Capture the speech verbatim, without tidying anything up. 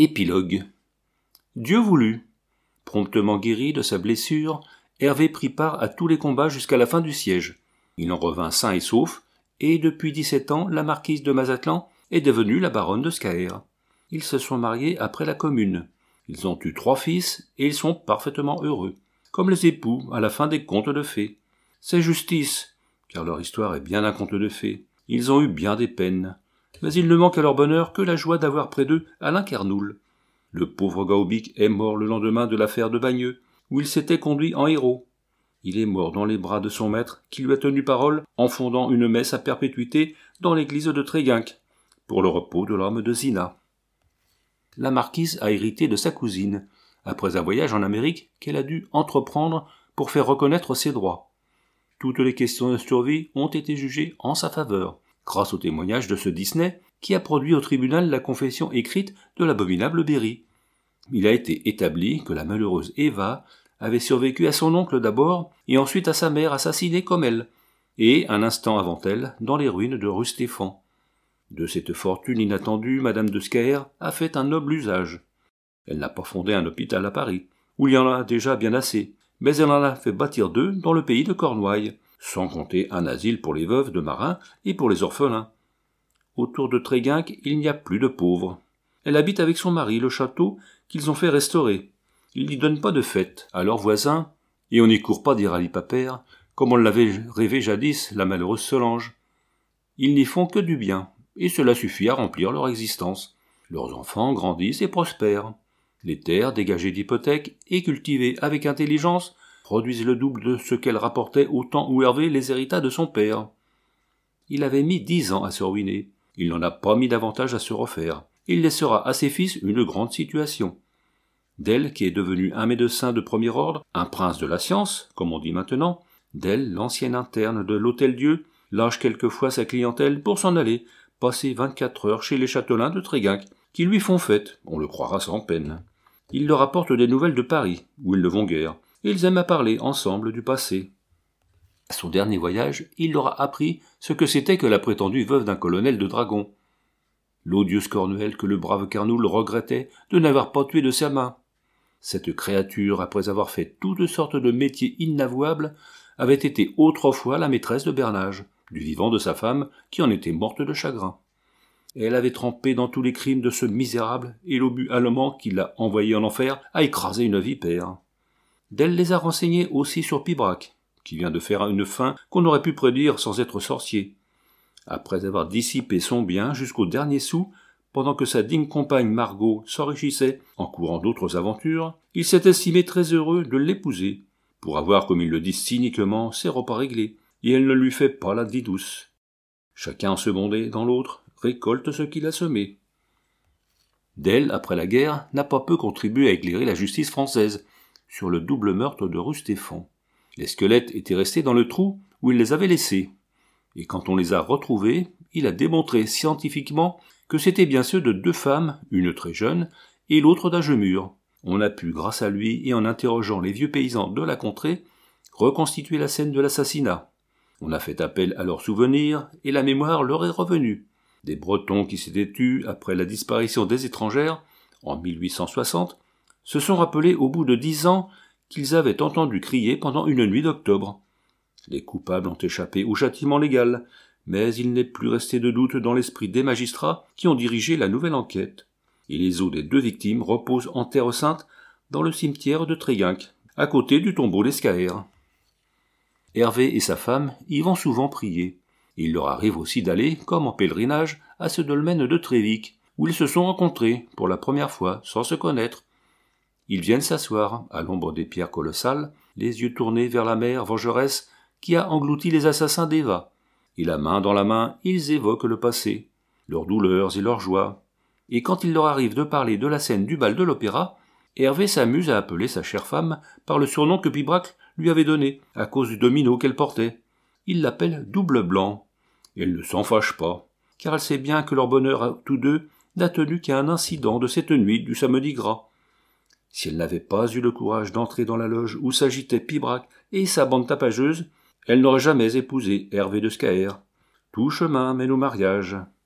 Épilogue. Dieu voulut. Promptement guéri de sa blessure, Hervé prit part à tous les combats jusqu'à la fin du siège. Il en revint sain et sauf, et depuis dix-sept ans, la marquise de Mazatlan est devenue la baronne de Scaër. Ils se sont mariés après la Commune. Ils ont eu trois fils, et ils sont parfaitement heureux, comme les époux à la fin des contes de fées. C'est justice, car leur histoire est bien un conte de fées. Ils ont eu bien des peines, mais il ne manque à leur bonheur que la joie d'avoir près d'eux Alain Carnoul. Le pauvre Gaubic est mort le lendemain de l'affaire de Bagneux, où il s'était conduit en héros. Il est mort dans les bras de son maître, qui lui a tenu parole en fondant une messe à perpétuité dans l'église de Tréguinck, pour le repos de l'âme de Zina. La marquise a hérité de sa cousine, après un voyage en Amérique qu'elle a dû entreprendre pour faire reconnaître ses droits. Toutes les questions de survie ont été jugées en sa faveur, grâce au témoignage de ce Disney qui a produit au tribunal la confession écrite de l'abominable Berry. Il a été établi que la malheureuse Eva avait survécu à son oncle d'abord et ensuite à sa mère assassinée comme elle, et un instant avant elle dans les ruines de rue Stéphane. De cette fortune inattendue, Madame de Scaër a fait un noble usage. Elle n'a pas fondé un hôpital à Paris, où il y en a déjà bien assez, mais elle en a fait bâtir deux dans le pays de Cornouailles, sans compter un asile pour les veuves de marins et pour les orphelins. Autour de Tréguinck, il n'y a plus de pauvres. Elle habite avec son mari le château qu'ils ont fait restaurer. Ils n'y donnent pas de fête à leurs voisins, et on n'y court pas des rallyes papères, comme on l'avait rêvé jadis la malheureuse Solange. Ils n'y font que du bien, et cela suffit à remplir leur existence. Leurs enfants grandissent et prospèrent. Les terres dégagées d'hypothèques et cultivées avec intelligence produisent le double de ce qu'elles rapportaient au temps où Hervé les hérita de son père. Il avait mis dix ans à se ruiner. Il n'en a pas mis davantage à se refaire. Il laissera à ses fils une grande situation. D'elle, qui est devenu un médecin de premier ordre, un prince de la science, comme on dit maintenant, d'elle, l'ancienne interne de l'Hôtel-Dieu, lâche quelquefois sa clientèle pour s'en aller, passer vingt-quatre heures chez les châtelains de Tréguinck, qui lui font fête, on le croira sans peine. Il leur apporte des nouvelles de Paris, où ils ne vont guère, et ils aiment à parler ensemble du passé. À son dernier voyage, il leur a appris ce que c'était que la prétendue veuve d'un colonel de dragons. L'odieuse Cornuelle que le brave Carnoul regrettait de n'avoir pas tué de sa main. Cette créature, après avoir fait toutes sortes de métiers inavouables, avait été autrefois la maîtresse de Bernage, du vivant de sa femme, qui en était morte de chagrin. Elle avait trempé dans tous les crimes de ce misérable, et l'obus allemand qui l'a envoyé en enfer a écrasé une vipère. D'elle les a renseignés aussi sur Pibrac, qui vient de faire une fin qu'on aurait pu prédire sans être sorcier. Après avoir dissipé son bien jusqu'au dernier sou, pendant que sa digne compagne Margot s'enrichissait en courant d'autres aventures, il s'est estimé très heureux de l'épouser, pour avoir, comme il le dit cyniquement, ses repas réglés, et elle ne lui fait pas la vie douce. Chacun secondé dans l'autre récolte ce qu'il a semé. D'elle, après la guerre, n'a pas peu contribué à éclairer la justice française sur le double meurtre de rue Stéphane. Les squelettes étaient restés dans le trou où il les avait laissés, et quand on les a retrouvés, il a démontré scientifiquement que c'étaient bien ceux de deux femmes, une très jeune et l'autre d'âge mûr. On a pu, grâce à lui et en interrogeant les vieux paysans de la contrée, reconstituer la scène de l'assassinat. On a fait appel à leurs souvenirs et la mémoire leur est revenue. Des Bretons qui s'étaient tus après la disparition des étrangères, en mille huit cent soixante, se sont rappelés au bout de dix ans qu'ils avaient entendu crier pendant une nuit d'octobre. Les coupables ont échappé au châtiment légal, mais il n'est plus resté de doute dans l'esprit des magistrats qui ont dirigé la nouvelle enquête, et les os des deux victimes reposent en terre sainte dans le cimetière de Tréguinck, à côté du tombeau des Scaër. Hervé et sa femme y vont souvent prier. Il leur arrive aussi d'aller, comme en pèlerinage, à ce dolmen de Trévic, où ils se sont rencontrés, pour la première fois, sans se connaître. Ils viennent s'asseoir, à l'ombre des pierres colossales, les yeux tournés vers la mer vengeresse qui a englouti les assassins d'Eva. Et la main dans la main, ils évoquent le passé, leurs douleurs et leurs joies. Et quand il leur arrive de parler de la scène du bal de l'opéra, Hervé s'amuse à appeler sa chère femme par le surnom que Pibrac lui avait donné, à cause du domino qu'elle portait. Il l'appelle Double Blanc. Et elle ne s'en fâche pas, car elle sait bien que leur bonheur à tous deux n'a tenu qu'à un incident de cette nuit du samedi gras. Si elle n'avait pas eu le courage d'entrer dans la loge où s'agitaient Pibrac et sa bande tapageuse, elle n'aurait jamais épousé Hervé de Scaër. Tout chemin mène au mariage.